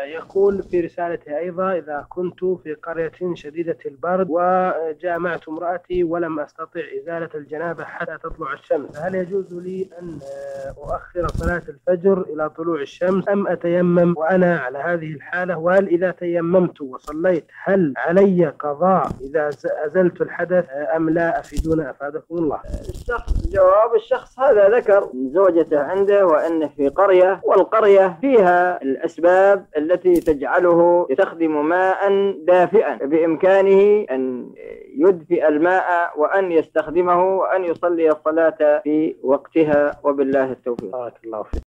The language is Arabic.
يقول في رسالته أيضا: إذا كنت في قرية شديدة البرد وجامعت امرأتي ولم أستطع إزالة الجنابة حتى تطلع الشمس، هل يجوز لي أن أؤخر صلاة الفجر إلى طلوع الشمس أم أتيمم وأنا على هذه الحالة؟ وهل إذا تيممت وصليت هل علي قضاء إذا أزلت الحدث أم لا؟ أفيدونا أفادكم الله. الشخص هذا ذكر زوجته عنده وأنه في قرية، والقرية فيها الأسباب التي تجعله يستخدم ماء دافئا، بإمكانه أن يدفئ الماء وأن يستخدمه وأن يصلي الصلاة في وقتها، وبالله التوفيق. بارك الله فيك.